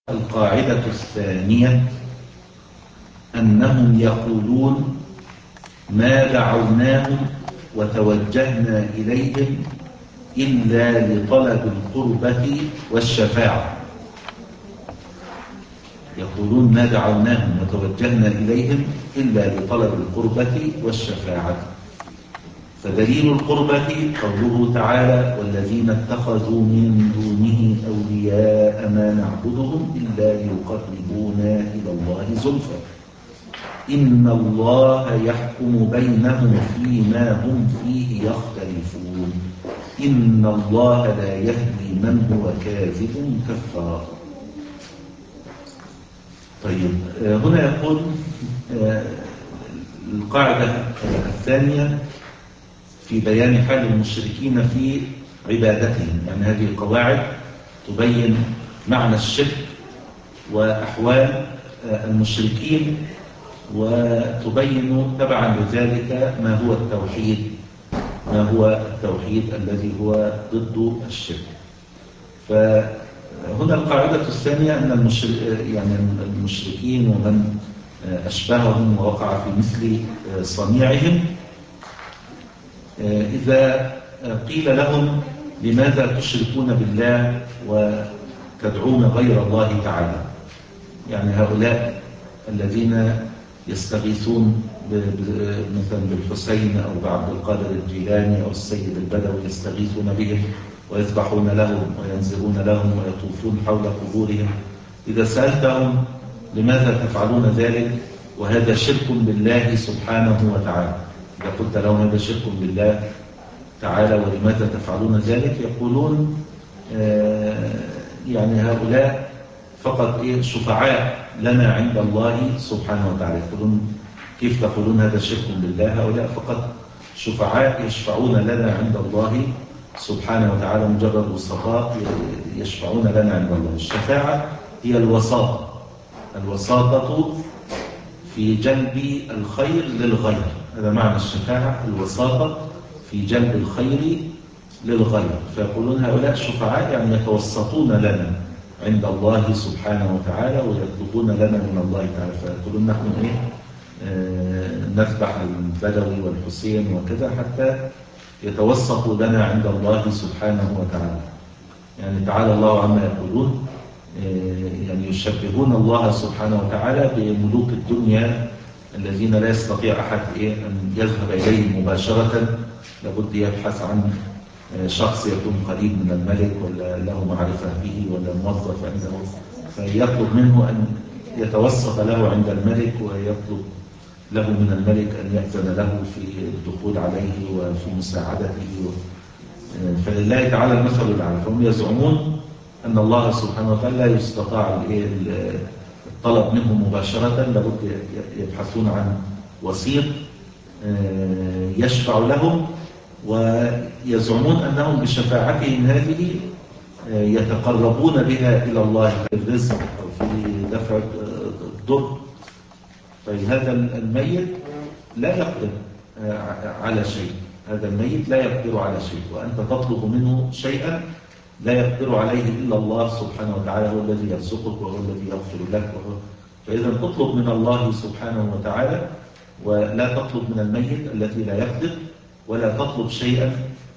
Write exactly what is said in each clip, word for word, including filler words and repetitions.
القاعدة الثانية أنهم يقولون ما دعوناهم وتوجهنا إليهم إلا لطلب القربة والشفاعة. يقولون ما دعوناهم وتوجهنا إليهم إلا لطلب القربة والشفاعة. فدليل القربة قوله تعالى: والذين اتخذوا من دونه أولياء ما نعبدهم إلا ليقربونا إلى الله زلفى إن الله يحكم بينهم فيما هم فيه يختلفون إن الله لا يهدي من هو كاذب كفار. طيب، هنا يقول القاعدة الثانية في بيان حال المشركين في عبادتهم، يعني هذه القواعد تبين معنى الشرك وأحوال المشركين، وتبين تبعا لذلك ما هو التوحيد ما هو التوحيد الذي هو ضد الشرك. فهنا القاعدة الثانية أن المشرك يعني المشركين ومن أشبههم ووقع في مثل صنيعهم، إذا قيل لهم لماذا تشركون بالله وتدعون غير الله تعالى، يعني هؤلاء الذين يستغيثون مثلا بالحسين أو بعبد القادر الجيلاني أو السيد البدوي، يستغيثون بهم ويذبحون لهم وينزلون لهم ويطوفون حول قبورهم، إذا سألتهم لماذا تفعلون ذلك وهذا شرك بالله سبحانه وتعالى، إذا قلت لهم هذا شرك بالله تعالى ولماذا تفعلون ذلك، يقولون آه يعني هؤلاء فقط إيه شفعاء لنا عند الله سبحانه وتعالى. يقولون كيف تقولون هذا شرك بالله؟ هؤلاء فقط شفعاء يشفعون لنا عند الله سبحانه وتعالى، مجرد وسطاء يشفعون لنا عند الله. الشفاعة هي الوساطة الوساطة في جلب الخير للغير، هذا معنى الشفاعة، الوساطة في جلب الخير للغير. فيقولون هؤلاء شفعاء يعني يتوسطون لنا عند الله سبحانه وتعالى ويطلبون لنا من الله تعالى. فيقولون نحن إيه آه نذبح البدوي والحسين وكذا حتى يتوسطوا لنا عند الله سبحانه وتعالى. يعني تعالى الله عما يقولون، آه يعني يشبهون الله سبحانه وتعالى بملوك الدنيا الذين لا يستطيع أحد إيه أن يذهب إليهم مباشرة، لابد يبحث عن شخص يكون قريب من الملك ولا له معرفة به ولا موظف عنده، فيطلب منه أن يتوسط له عند الملك ويطلب له من الملك أن يأذن له في الدخول عليه وفي مساعدته. فلله تعالى المثل الأعلى. فهم يزعمون أن الله سبحانه وتعالى لا يستطاع الطلب منه مباشرة، لابد يبحثون عن وسيط يشفع لهم، ويزعمون أنهم بشفاعتهم هذه يتقربون بها إلى الله في الرزق أو في دفع الضر. فهذا الميت لا يقدر على شيء، هذا الميت لا يقدر على شيء، وأنت تطلب منه شيئا لا يقدر عليه إلا الله سبحانه وتعالى، هو الذي يرزقك وهو الذي يغفر لك. فإذا تطلب من الله سبحانه وتعالى ولا تطلب من الميت الذي لا يقدر، ولا تطلب شيئا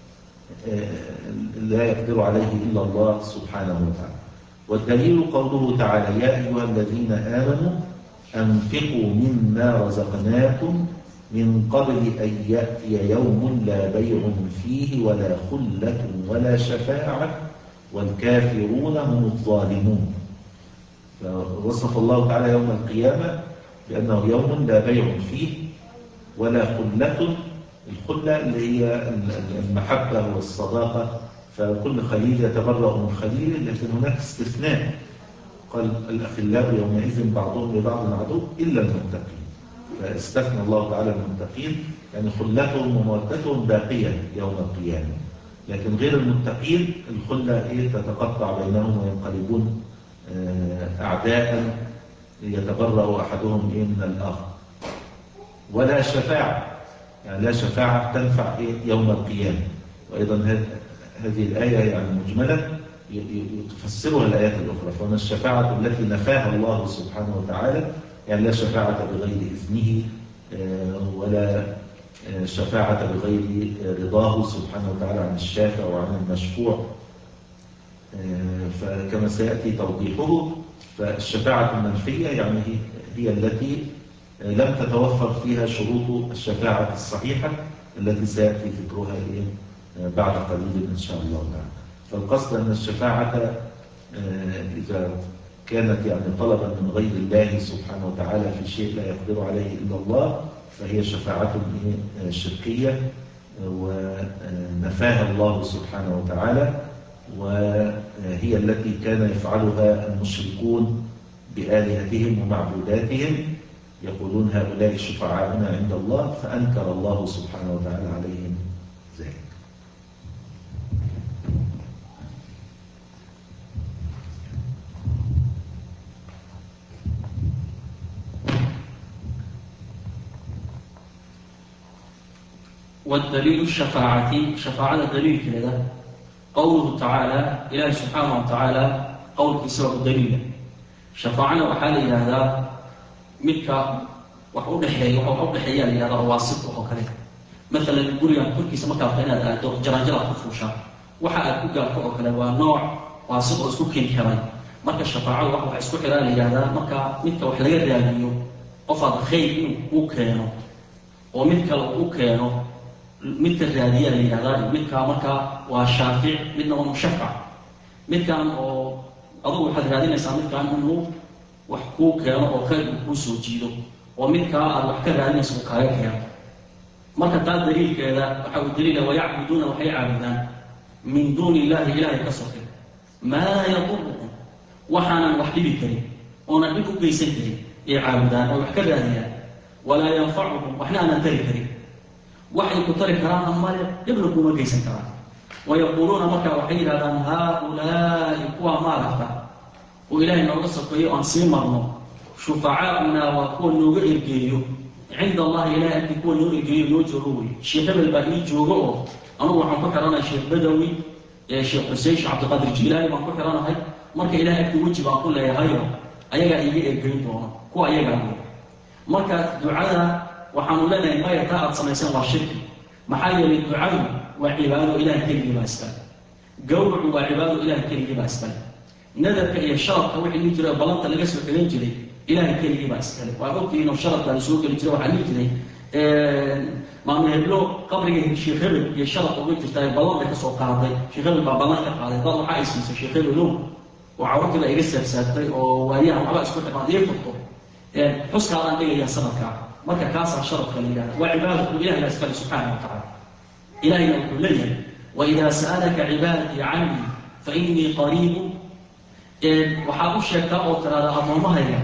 لا يقدر عليه إلا الله سبحانه وتعالى. والدليل قوله تعالى: يا أيها الذين آمنوا أنفقوا مما رزقناكم من قبل أن يأتي يوم لا بيع فيه ولا خلة ولا شفاعة والكافرون هم الظالمون. فوصف الله تعالى يوم القيامة بأنه يوم لا بيع فيه ولا خلة، الخلة اللي هي المحبة والصداقة، فكل خليل يتبرأ من خليل، لكن هناك استثناء، قال الأخلاء يومئذ بعضهم لبعض عدو إلا المتقين، فاستثنى الله تعالى المتقين، يعني خلتهم ومودتهم باقية يوم القيامة، لكن غير المتقين الخلة إيه تتقطع بينهم وينقلبون أعداء يتبرأ أحدهم إيه من الآخر. ولا شفاعة، يعني لا شفاعة تنفع إيه يوم القيامة. وأيضا هذه الآية يعني مجملة تفسرها الآيات الأخرى. فهنا الشفاعة التي نفاها الله سبحانه وتعالى يعني لا شفاعة بغير إذنه ولا شفاعة بغير رضاه سبحانه وتعالى عن الشافع وعن المشفوع، فكما سيأتي توضيحه. فالشفاعة المنفية يعني هي التي لم تتوفر فيها شروط الشفاعة الصحيحة التي سيأتي ذكرها بعد قليل إن شاء الله تعالى. فالقصد أن الشفاعة إذا كانت يعني طلبا من غير الله سبحانه وتعالى في شيء لا يقدر عليه إلا الله فهي شفاعة شركية ونفاها الله سبحانه وتعالى، وهي التي كان يفعلها المشركون بآلهتهم ومعبوداتهم، يقولون هؤلاء شفعاؤنا عند الله، فأنكر الله سبحانه وتعالى عليهم ذلك. والدليل الشفاعة شفاعة دليل كذا قوله تعالى إله سبحانه وتعالى قول كسوة الدليل شفاعنا وحالي هذا ملك وحود حياة وحود حياة لهذا واسط وكذا مثلا يقول يا كل كيس مكان هنا جرانجرة خفوشة وحاء كوجا وكذا ونوع واسط وسكين كمان مرك الشفاعة وحوح اسكو حلال لهذا مرك ملك وحلية رياضيو أفضل خير وكانوا وملك وكانوا midka raadiya la yidhahdaa midkaa markaa waa shaafic midna waa mushaffac. midkaan oo adugu waxaad raadinaysaa midkaan inuu wax kuu keeno oo khayr uu kuu soo jiido oo midkaa aad wax ka raadinaysa uu kaaga keeno. marka taa daliilkeeda waxa uu daliila wayacbuduuna waxay caabudaan min duuni illaahi ilaahay ka soke maa yaduruhum waxaanan wax dhibi karin oonan dhib u geysan karin ay caabudaan oo wax ka raadiyaan walaa yanfacuhum waxna aanan tari karin waxay ku tari karaan ama dhibna kuma geysan karaan. wayaquuluuna markaa waxay yidhahdaan haaulaa'i kuwa maaragta oo ilaahay nooga sokeeyo aan sii marno shufacaa'una waa kuwa nooga ergeeyo cinda allahi ilahay agtii kuwa noo ergeeyo noo joogo wey. sheekh hebel baa ii joogo oo anugu waxaan ku xidhanahay sheekh badawi sheekh xuseen sheekh cabdiqaadir jiilaani baan ku xidhanahay marka ilahay agtii weji baan ku leeyahayo ayagaa iiga ergeyn doono kuwa ayagaa wey. marka ducada waxaanu leenahay maya taa aad samayseen waa shirki maxaa yeelay ducadu waa cibaado ilaah keligii baa iskale, gawracu waa cibaado ilaah keligii baa iskale, nadarka iyo sharafka wixii dhihi jiray ballanta laga soo xidhan jiray ilaah keligii baa iskale. waa ogtihiin oo sharafka la soo geli jiray waxaa dhihi jiray maama heblo qabriga sheekh hebel iyo sharafka uga jirta ee ballan bay ka soo qaaday, sheekh hebel baa ballan ka qaaday dad waxaa ay siisay sheekh hebelow oo carruurtii baa iga saabsaabtay oo waayahan waxba isku xidhaan iyo furto xuskaadaan dhigayaa sanadkaa. marka kaasaa sharafka la yidhahda waa cibaado ilahay baa iskale subxaana wa tacaala. ilahayna wuxuu leeyahay waidaa sa'alaka cibaadii canii fainii qariibun waxaad u sheegtaa oo tiraada addoommahayga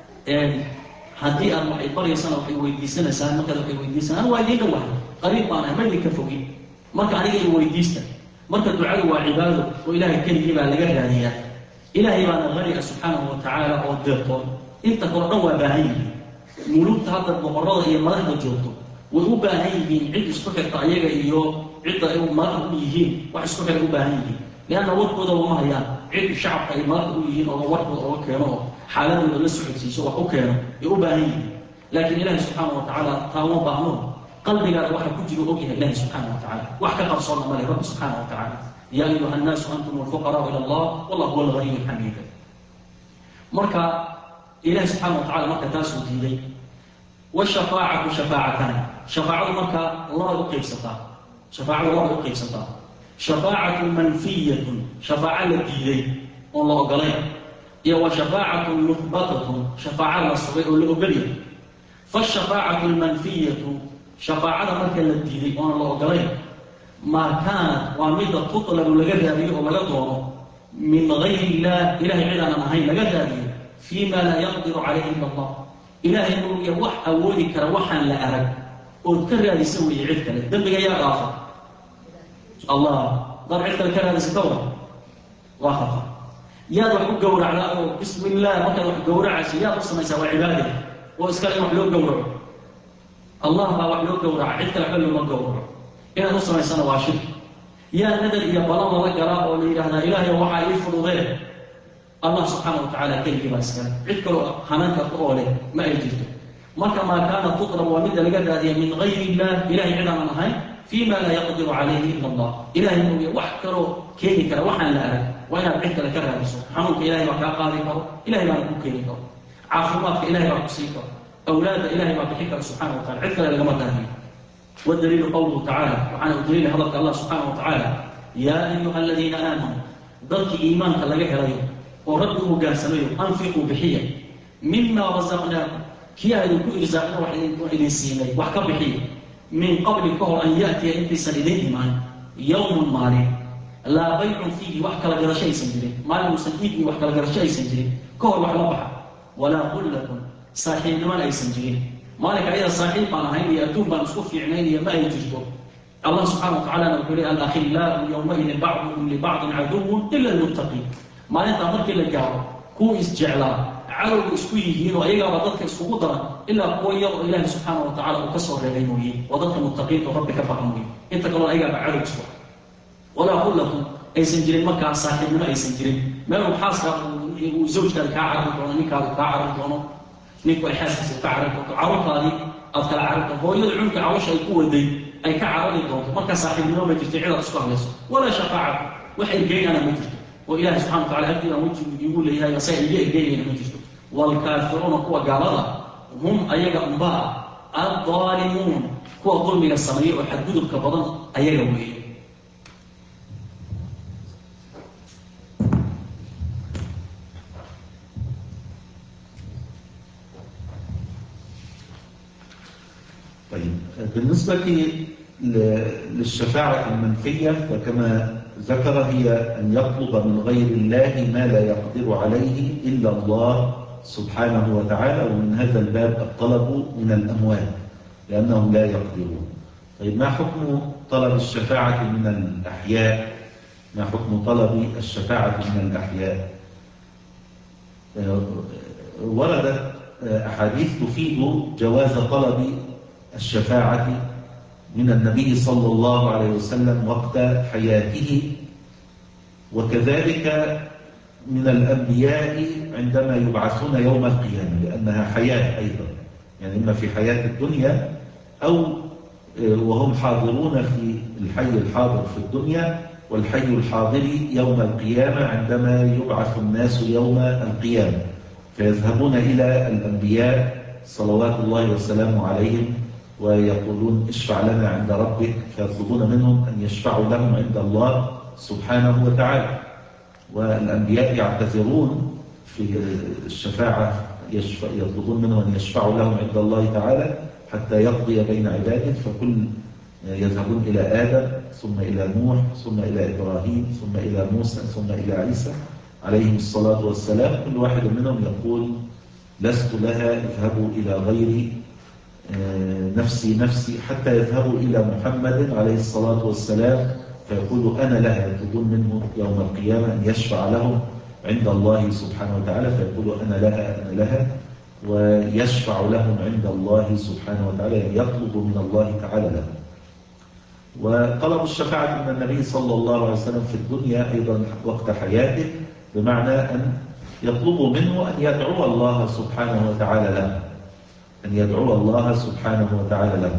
haddii aad waxay baryaysana waxay weydiisanaysaan markaad waxay weydiisanaan waa idiin dhawahay qariib baan ahay ma idinka fogin marka aniga i weydiista. marka ducadu waa cibaado oo ilahay keligii baa laga raadiyaa. ilaahay baana qaniga subxaanahu wa tacaala oo deeqoon inta kalo dhan waa baahan yihiin. mulugta hadda boqorada iyo madaxda joogto way u baahan yihiin cid isku xirta ayaga iyo cidda ay madaxda u yihiin wax isku xir u baahan yihiin leanna warkooda uma hayaan cid shacabka ay madaxda u yihiin oo warkooda oga keeno oo xaaladooda la socodsiiso wax u keeno ay u baahan yihiin. laakiin ilaahi subxaana wa tacaala taa uma baahno qalbigaada waxa ku jiro og yahay ilaahi subxaana wa tacaala wax ka qarsoonna male rabbi subxaana wa tacaala yaa ayuha annaasu antum alfuqaraau ila allah wallahu huwa alghaniyu alxamiid. marka ilaahi subxaana wa tacala marka taasuu diiday. والشفاعة شفاعتان شفاعة مركا الله يقيستا شفاعة الله يقيستا شفاعة منفية شفاعة لديدي والله قليل هي وشفاعة مثبتة شفاعة للصغير والأقلية. فالشفاعة المنفية شفاعة مركا لديدي والله قليل ما كانت ومدة تطلب لقدها به ولقدره من غير الله إله عدنا نهي لقدها به فيما لا يقدر عليه إلا الله. إلهي إنه يوح أولي كروحا لأرد وذكر هذا يسوي عدك الدنبي يا غافر الله ضر عدك الكلام هذا ستورة غافر يا ذو حق قورع على بسم الله ما كان حق قورع عشي يا بصنا يسوي عباده وإسكال يروح له قورع الله ما روح له قورع عدك الحل ما قورع إنا بصنا يسوي واشر yaa nadar iyo balan lala galaa oo la yidhaahdaa ilaahay waxaa ii fududeen allah subxaana wa tacaala keligii baa iskale cid kaloo hanan karta oo leh ma ay jirto marka maa kaana tuqrab waa midda laga raadiya min gayri illah ilahay cid aanan ahayn fii ma laa yaqdiru calayhi ila allah ilahay mooye wax kaloo keeni kara waxaan la arag waa inaad cid kale ka raadiso xanuunka ilahay baa kaa qaadi karo ilahay baana ku keeni karo caafimaadka ilahay baa ku sii karo awlaadda ilahay baa bixi kara subxana wa tacala cid kale lagama raadiyo والدليل قوله تعالى وعن الدليل هذا الله سبحانه وتعالى يا أيها الذين آمنوا ضلك إيمانك لك هليو ورده قاسميو أنفقوا بحية مما رزقناكم كي يكون إرزاقنا وحيدين سيني وحكا بحية من قبل كهر أن يأتي أنت سندين إيمان يوم مالي لا بيع فيه وحكا لقر شيء سنجري مال مسنئيني وحكا لقر شيء سنجري كهر وحلا بحا ولا قل لكم صاحب ما لا يسنجري مالك أيضا صحيح أنا هيني أتوب بنصوف في عيني ما يجبر الله سبحانه وتعالى نقول الأخلاء يومئذ بعضهم لبعض عدو إلا المتقين ما أنت أمرك إلا جاو كو إسجعلا عرو إسكويهين وإيجا وضدك إسكوطرا إلا قوي الله سبحانه وتعالى وكسر لغيمه وضدك متقين وربك فهمه أنت قالوا إيجا بعرو إسكوح ولا أقول لكم أي سنجرين مكة صاحب ما أي سنجرين ما هو حاصل وزوجك الكعرب ونكا الكعرب ninku ay xaaskiisa ka cararto carruurtaadii aad kala cararto hooyada cunka cawasha ay ku waday ay ka carari doonto marka saaxiibnimo ma jirto cidaad isku hadlayso walaa shafaaca wax ergeynana ma jirto oo ilaahay subxana wa tacala agtiina wejigu iigu leeyahay asaga iga ergeynayna ma jirto waalkaafiruuna kuwa gaalada hum ayaga unbaa addaalimuun kuwa dulmiga sameeya oo xadgudubka badan ayaga weeye طيب بالنسبة للشفاعة المنفية فكما ذكر هي أن يطلب من غير الله ما لا يقدر عليه إلا الله سبحانه وتعالى ومن هذا الباب الطلب من الأموات لأنهم لا يقدرون. طيب ما حكم طلب الشفاعة من الأحياء؟ ما حكم طلب الشفاعة من الأحياء؟ وردت أحاديث تفيد جواز طلب الشفاعة من النبي صلى الله عليه وسلم وقت حياته وكذلك من الأنبياء عندما يبعثون يوم القيامة لأنها حياة أيضا يعني إما في حياة الدنيا أو وهم حاضرون في الحي الحاضر في الدنيا والحي الحاضر يوم القيامة عندما يبعث الناس يوم القيامة فيذهبون إلى الأنبياء صلوات الله وسلامه عليهم ويقولون اشفع لنا عند ربك فيطلبون منهم أن يشفعوا لهم عند الله سبحانه وتعالى والأنبياء يعتذرون في الشفاعة يشفع يطلبون منهم أن يشفعوا لهم عند الله تعالى حتى يقضي بين عباده فكل يذهبون إلى آدم ثم إلى نوح ثم إلى إبراهيم ثم إلى موسى ثم إلى عيسى عليهم الصلاة والسلام كل واحد منهم يقول لست لها اذهبوا إلى غيري نفسي نفسي حتى يذهبوا إلى محمد عليه الصلاة والسلام فيقولوا أنا لها يطلبون منه يوم القيامة أن يشفع لهم عند الله سبحانه وتعالى فيقولوا أنا لها أنا لها ويشفع لهم عند الله سبحانه وتعالى يطلب من الله تعالى لهم. وطلب الشفاعة من النبي صلى الله عليه وسلم في الدنيا أيضا وقت حياته بمعنى أن يطلبوا منه أن يدعو الله سبحانه وتعالى له أن يدعو الله سبحانه وتعالى له.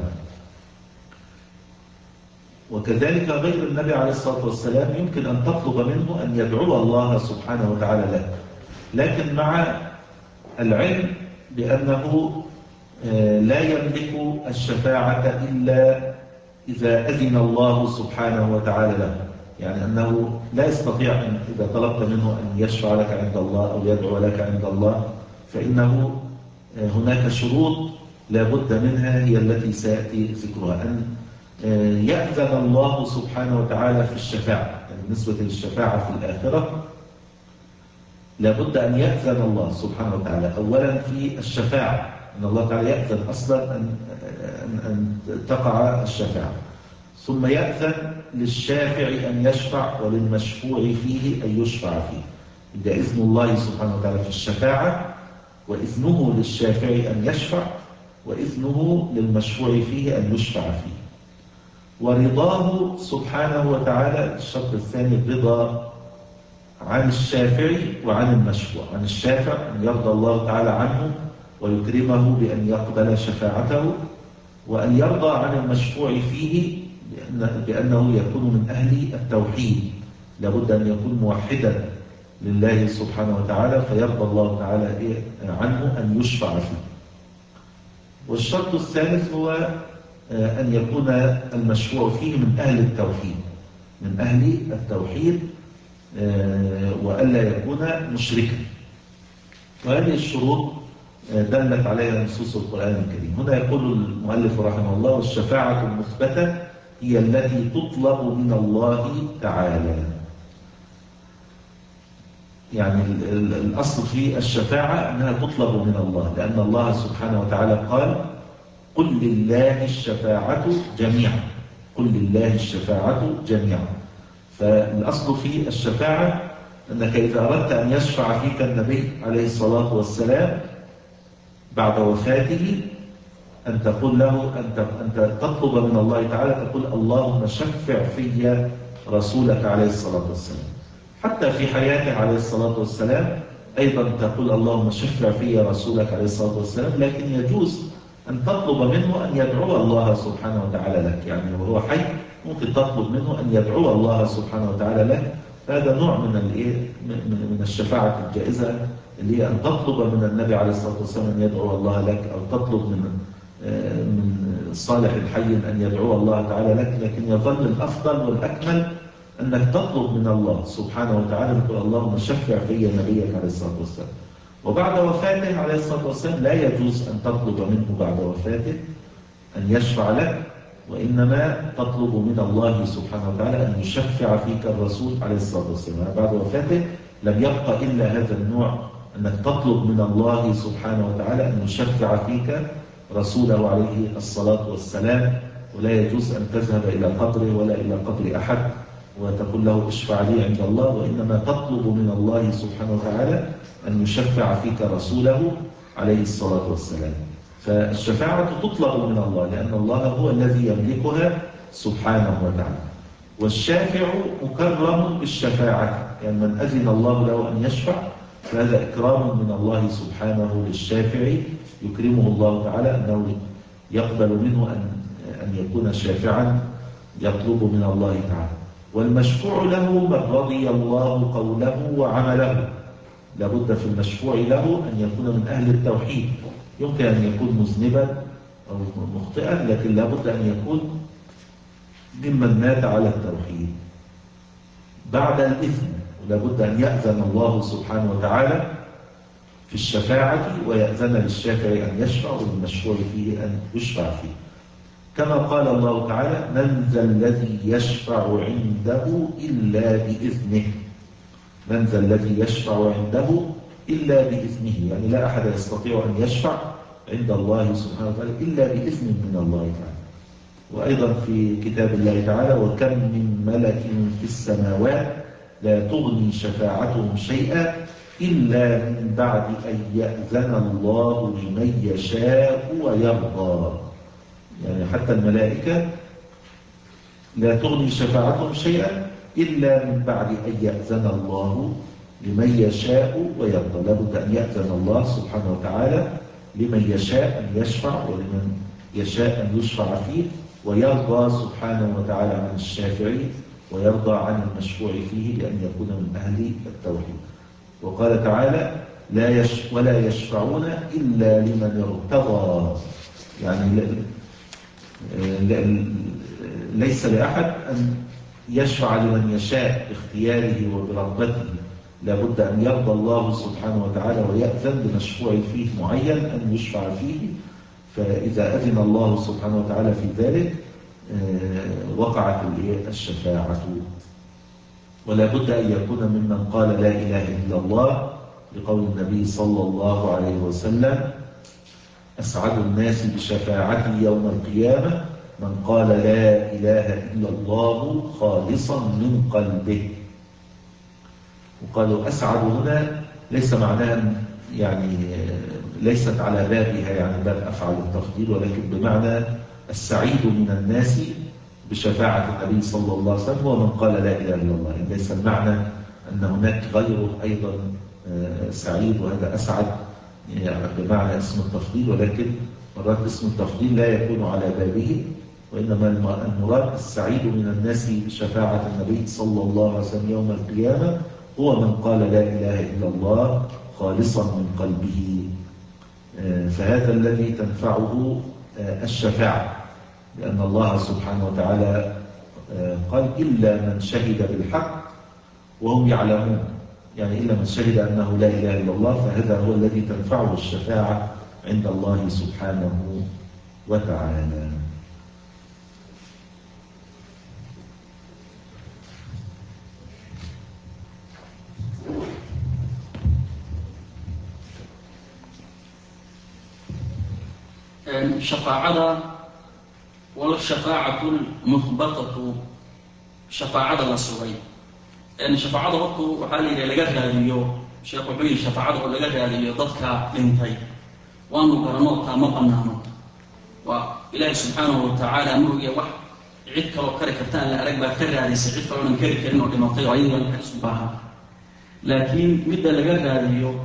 وكذلك غير النبي عليه الصلاة والسلام يمكن أن تطلب منه أن يدعو الله سبحانه وتعالى له لكن مع العلم بأنه لا يملك الشفاعة إلا إذا أذن الله سبحانه وتعالى له يعني أنه لا يستطيع أن إذا طلبت منه أن يشفع لك عند الله أو يدعو لك عند الله فإنه هناك شروط لا بد منها هي التي سيأتي ذكرها أن يأذن الله سبحانه وتعالى في الشفاعة يعني بالنسبة للشفاعة في الآخرة لا بد أن يأذن الله سبحانه وتعالى أولا في الشفاعة أن الله تعالى يأذن أصلا أن, أن, أن تقع الشفاعة ثم يأذن للشافع أن يشفع وللمشفوع فيه أن يشفع فيه إذا إذن الله سبحانه وتعالى في الشفاعة وإذنه للشافع أن يشفع وإذنه للمشفوع فيه أن يشفع فيه ورضاه سبحانه وتعالى. الشرط الثاني الرضا عن الشافع وعن المشفوع. عن الشافع أن يرضى الله تعالى عنه ويكرمه بأن يقبل شفاعته، وأن يرضى عن المشفوع فيه بأنه يكون من أهل التوحيد، لابد أن يكون موحدا لله سبحانه وتعالى، فيرضى الله تعالى عنه أن يشفع فيه. والشرط الثالث هو أن يكون المشفوع فيه من أهل التوحيد، من أهل التوحيد وألا يكون مشركا. وهذه الشروط دلت عليها نصوص القرآن الكريم. هنا يقول المؤلف رحمه الله: والشفاعة المثبتة هي التي تطلب من الله تعالى. يعني الأصل في الشفاعة أنها تطلب من الله، لأن الله سبحانه وتعالى قال: قل لله الشفاعة جميعا. قل لله الشفاعة جميعا. فالأصل في الشفاعة أنك إذا أردت أن يشفع فيك النبي عليه الصلاة والسلام بعد وفاته، أن تقول له، أن تطلب من الله تعالى، تقول: اللهم شفع في رسولك عليه الصلاة والسلام. حتى في حياته عليه الصلاة والسلام أيضا تقول: اللهم شفع في رسولك عليه الصلاة والسلام. لكن يجوز أن تطلب منه أن يدعو الله سبحانه وتعالى لك، يعني وهو حي ممكن تطلب منه أن يدعو الله سبحانه وتعالى لك. هذا نوع من الايه من الشفاعة الجائزة، اللي هي أن تطلب من النبي عليه الصلاة والسلام أن يدعو الله لك، أو تطلب من من صالح الحي أن يدعو الله تعالى لك. لكن يظل الأفضل والأكمل أنك تطلب من الله سبحانه وتعالى، تقول: اللهم شفع في نبيك عليه الصلاة والسلام. وبعد وفاته عليه الصلاة والسلام لا يجوز أن تطلب منه بعد وفاته أن يشفع لك، وإنما تطلب من الله سبحانه وتعالى أن يشفع فيك الرسول عليه الصلاة والسلام. بعد وفاته لم يبقى إلا هذا النوع، أنك تطلب من الله سبحانه وتعالى أن يشفع فيك رسوله عليه الصلاة والسلام. ولا يجوز أن تذهب إلى قبره ولا إلى قبر أحد وتقول له: اشفع لي عند الله، وإنما تطلب من الله سبحانه وتعالى أن يشفع فيك رسوله عليه الصلاة والسلام. فالشفاعة تطلب من الله، لأن الله هو الذي يملكها سبحانه وتعالى. والشافع مكرم بالشفاعة، يعني من أذن الله له أن يشفع فهذا إكرام من الله سبحانه للشافع، يكرمه الله تعالى أنه يقبل منه أن أن يكون شافعا يطلب من الله تعالى. والمشفوع له من رضي الله قوله وعمله. لابد في المشفوع له أن يكون من أهل التوحيد. يمكن أن يكون مذنبا أو مخطئا، لكن لابد أن يكون ممن مات على التوحيد بعد الإذن. ولابد أن يأذن الله سبحانه وتعالى في الشفاعة، ويأذن للشافع أن يشفع والمشفوع فيه أن يشفع فيه. كما قال الله تعالى: من ذا الذي يشفع عنده إلا بإذنه. من ذا الذي يشفع عنده إلا بإذنه، يعني لا أحد يستطيع أن يشفع عند الله سبحانه وتعالى إلا بإذن من الله تعالى. وأيضا في كتاب الله تعالى: وكم من ملك في السماوات لا تغني شفاعتهم شيئا إلا من بعد أن يأذن الله لمن يشاء ويرضى. يعني حتى الملائكة لا تغني شفاعتهم شيئا إلا من بعد أن يأذن الله لمن يشاء ويرضى. لابد أن يأذن الله سبحانه وتعالى لمن يشاء أن يشفع، ولمن يشاء أن يشفع فيه، ويرضى سبحانه وتعالى عن الشافع، ويرضى عن المشفوع فيه بأن يكون من أهل التوحيد. وقال تعالى: لا يش ولا يشفعون إلا لمن ارتضى. يعني ليس لأحد أن يشفع لمن يشاء باختياره وبرغبته. لابد أن يرضى الله سبحانه وتعالى ويأذن بمشفوع فيه معين أن يشفع فيه. فإذا أذن الله سبحانه وتعالى في ذلك وقعت الشفاعة. ولا بد أن يكون ممن قال لا إله إلا الله، لقول النبي صلى الله عليه وسلم: أسعد الناس بشفاعتي يوم القيامة من قال لا إله إلا الله خالصا من قلبه. وقالوا أسعد هنا ليس معناها يعني ليست على بابها، يعني باب أفعل التفضيل، ولكن بمعنى السعيد من الناس بشفاعة النبي صلى الله عليه وسلم هو من قال لا إله إلا الله. ليس المعنى أن هناك غيره أيضا سعيد وهذا أسعد يعني بمعنى اسم التفضيل، ولكن مرات اسم التفضيل لا يكون على بابه، وإنما المراد السعيد من الناس بشفاعة النبي صلى الله عليه وسلم يوم القيامة هو من قال لا إله إلا الله خالصا من قلبه. فهذا الذي تنفعه الشفاعة، لأن الله سبحانه وتعالى قال إلا من شهد بالحق وهم يعلمون، يعني إلا من شهد أنه لا إله إلا الله، فهذا هو الذي تنفعه الشفاعة عند الله سبحانه وتعالى. شفاعة والشفاعة المثبتة شفاعة للصغير. يعني شفاعة وقته وحالي لقاها اليوم شيخ وحوي شفاعة ولقاها اليوم ضدك لنتي وأنه كرنوتها مقنانه وإله سبحانه وتعالى أمره يوح عدك وكركتان لأرقبها كرر هذه سعيدك وننكر كرنه لنطي وعيدا كسبها. لكن مدى لقاها اليوم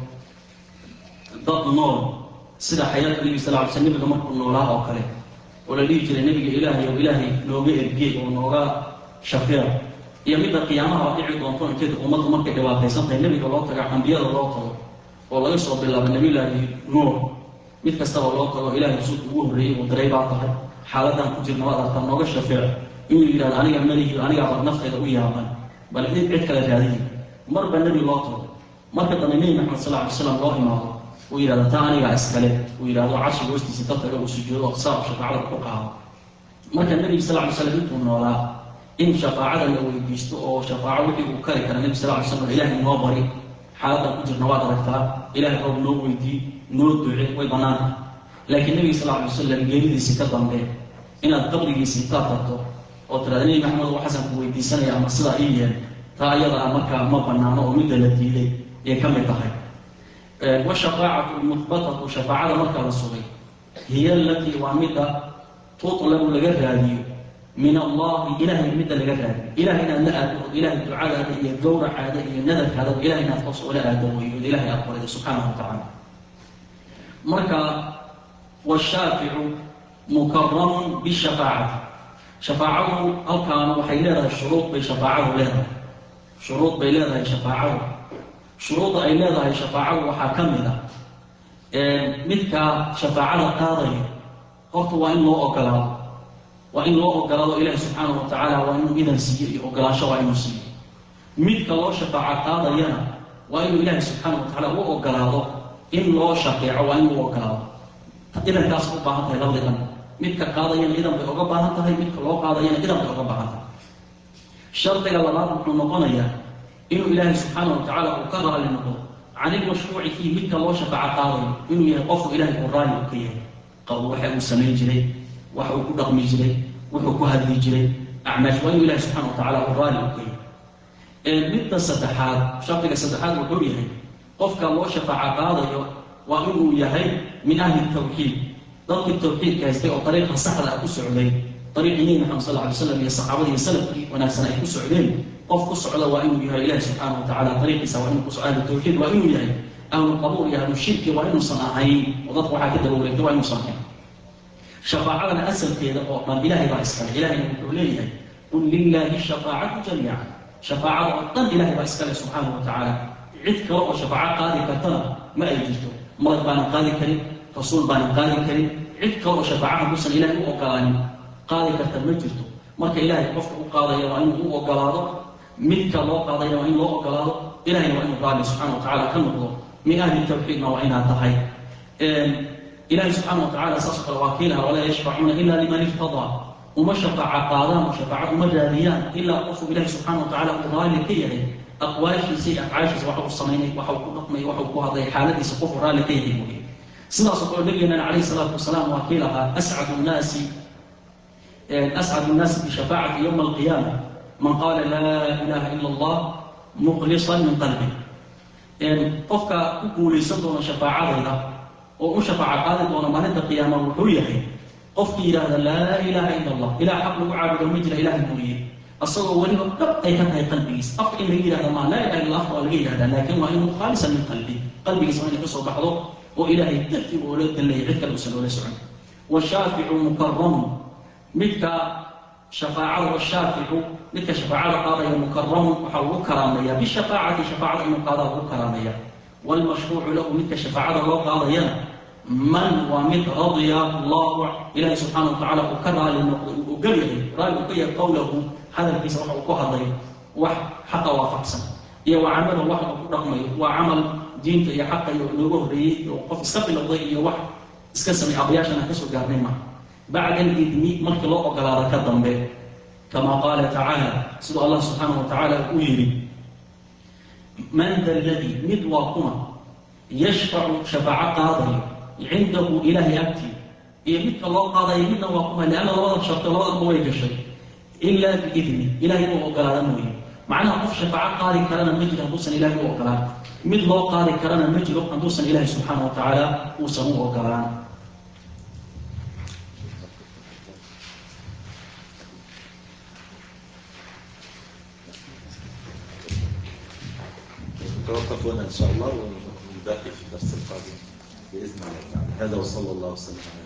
ضد نور sida xayaalka Nabi sallallahu alayhi wasallam markuu noolaa oo kale oo la dhigi jiray nabiga Ilaahay oo Ilaahay looga ergey oo nooga shafeeyo iyo mid qiyaamaha dhici doonto inta ummaddu markay dhibaataysan tahay nabiga loo tagaa ambiyada loo tago oo laga soo bilaabo nabi Ilaahay nuur mid kasta oo loo tago Ilaahay soo ugu horeeyay oo dareey baa tahay xaaladan ku jirna wada tan nooga shafeeyo inuu yiraahdo aniga malihi aniga baa naftayda u yaaban bal in cid kale raadiyo marba nabi loo tago marka dambe Nabi sallallahu alayhi wasallam loo imaado وإلى ثاني عسكري وإلى عرش الوسط ستة وسجود وأقصار شفاعة الفقهاء. ما كان النبي صلى الله عليه وسلم يقول ولا إن شفاعة لو يجلس أو شفاعة وكذا كان النبي صلى الله عليه وسلم إله الناظري حالة أجر نواد ركعة إله أو نور ويدي نور دعاء ويبنان. لكن النبي صلى الله عليه وسلم جلد ستة ضمبه إن القبر ستة تطو أو ترى محمد وحسن ويدي سنة يا مصر إياه تأيضا مكة ما بنانا ومدة التي يكمل تحت. والشفاعة المثبتة شفاعة مركز الصغير هي التي وعمدة تطلب لجرها من الله إله المدة لجرها إلهنا لا إله الدعاء هي الدورة هذا هي الندى هذا إلهنا تصل إلى الدوي إله أكبر سبحانه وتعالى. مركز والشافع مكرم بالشفاعة شفاعة أركان وحيلها الشروط بشفاعة لها شروط بلها شفاعة شروط أي لها شفاعة وحاكمها مثل شفاعة القاضية قلت وإن الله أقلال وإن الله أقلال إله سبحانه وتعالى وإنه إذا سيئ أقلال شوائن سيئ مثل الله شفاعة قاضية وإنه إله سبحانه وتعالى وأقلال إن الله شفاعة وإنه أقلال إذا كاسب بعضها لغضا مثل قاضية إذا بأقبعها مثل الله قاضية إذا بأقبعها الشرط إلى الله نقول إنه إله سبحانه وتعالى أقرر للنقض عن المشروع فيه مثل الله شفاعة قاضي إنه يقف إله القرآن وقيه قال وحي سمين جري وحي رقم جري وحي هذه جري أعماش وإنه إله سبحانه وتعالى القرآن وقيه مثل السدحات شرط السدحات وحوله قفك الله شفاعة قاضي وإنه يهي من أهل التوحيد ضد التوحيد كيستيع طريقة سهلة أكس عليه طريق النبي محمد صلى الله عليه وسلم يا صحابه يسلف وناسنا يكس عليه قف قصعد وإنه يهي إله سبحانه وتعالى طريق سواء قصعد التوحيد وإنه يهي أهل القبور يهل الشرك وإنه صنعين وضطوا حاكده ولكده وإنه صنعين شفاعة أسل كذا وقال إلهي رأسك إلهي نقول ليه قل لله الشفاعة جميعا شفاعة أطن إلهي رأسك سبحانه وتعالى عدك رأى شفاعة قاضي كتنا ما أجلته مرض بان قاضي كريم رسول بان قاضي كريم عدك رأى شفاعة بسن إلهي وقالاني قاضي كتنا مجلته مرك إلهي قفك قاضي وإنه وقالاده منك الله قاضي وإن الله قالاده إلهي وإنه قال سبحانه وتعالى كنه من أهل التوحيد وإنها تحي إلهي سبحانه وتعالى سأسق الوكيلها ولا يشفعون إلا لمن ارتضى وما شفع قاضان وشفع مجاليان إلا قصوا إلهي سبحانه وتعالى قرآن كيه أقواش سيء أفعاش وحو الصميني وحو قطمي وحو هذه حالتي سقوف قرآن كيه سنة سقول نبينا عليه الصلاة والسلام وكيلها أسعد الناس أسعد الناس بشفاعة يوم القيامة من قال لا إله إلا الله مخلصا من قلبه قفك أقول سنة شفاعة ذا وشفاعة قادة ونمانة القيامة وحويه qofkii yidhaahda laa ilaaha ila allah ilaah xaq lagu caabudo ma jira ilaah mooye asagoo weliba dhab ay ka tahay qalbigiis afka in laga yidhahda maa laa ilaha illa allah waa laga yidhahdaa laakiin waa inuu khaalisan min qalbi qalbigiis waa inay ka soo baxdo oo ilaahay dartii uu la dalleeyay cid kale uusan oola socon washaaficu mukaramun midka shafaacada washaaficu midka shafaacada qaadaya mukaramun waxaa lagu karaameeyaa bishafaacati shafaacada inuu qaadaa lagu karaameeya waalmashruucu lahu midka shafaacada loo qaadayana man waa mid radiya allahu ilaahay subxaana wa tacaala uu ka raali noqday uu ogol yahay raali uu ka yahay qowlahu hadalkiisa waxa uu ku hadlay wax xaqa waafaqsan iyo wa camalahu waxa uu ku dhaqmayo waa camal diinta iyo xaqa iyo looga horreeyey oo qof iska bilowday iyo wax iska samay abayaashana ka soo gaarnay ma bacda alidni markii loo ogolaado ka dambe kama qaala tacaala siduu allah subxaana wa tacaala uu yidhi man da alladii mid waa kuma yashfacu shafaaco qaadayo cindahu ilaahay agtii iyo midka loo qaadayo midna waa kuma lianna labada sharto labadaba way gashay ilaa biidni ilahay inuu ogolaada mooye macnaha qof shafaaco qaadi karana ma jiro hadduusan ilahay u ogolaan mid loo qaadi karana ma jiro hadduusan ilaahay subxaana wa tacaala uusan u ogolaan نتوقف هنا ان شاء الله ونباقي في الدرس القادم باذن الله تعالى. هذا وصلى الله وسلم على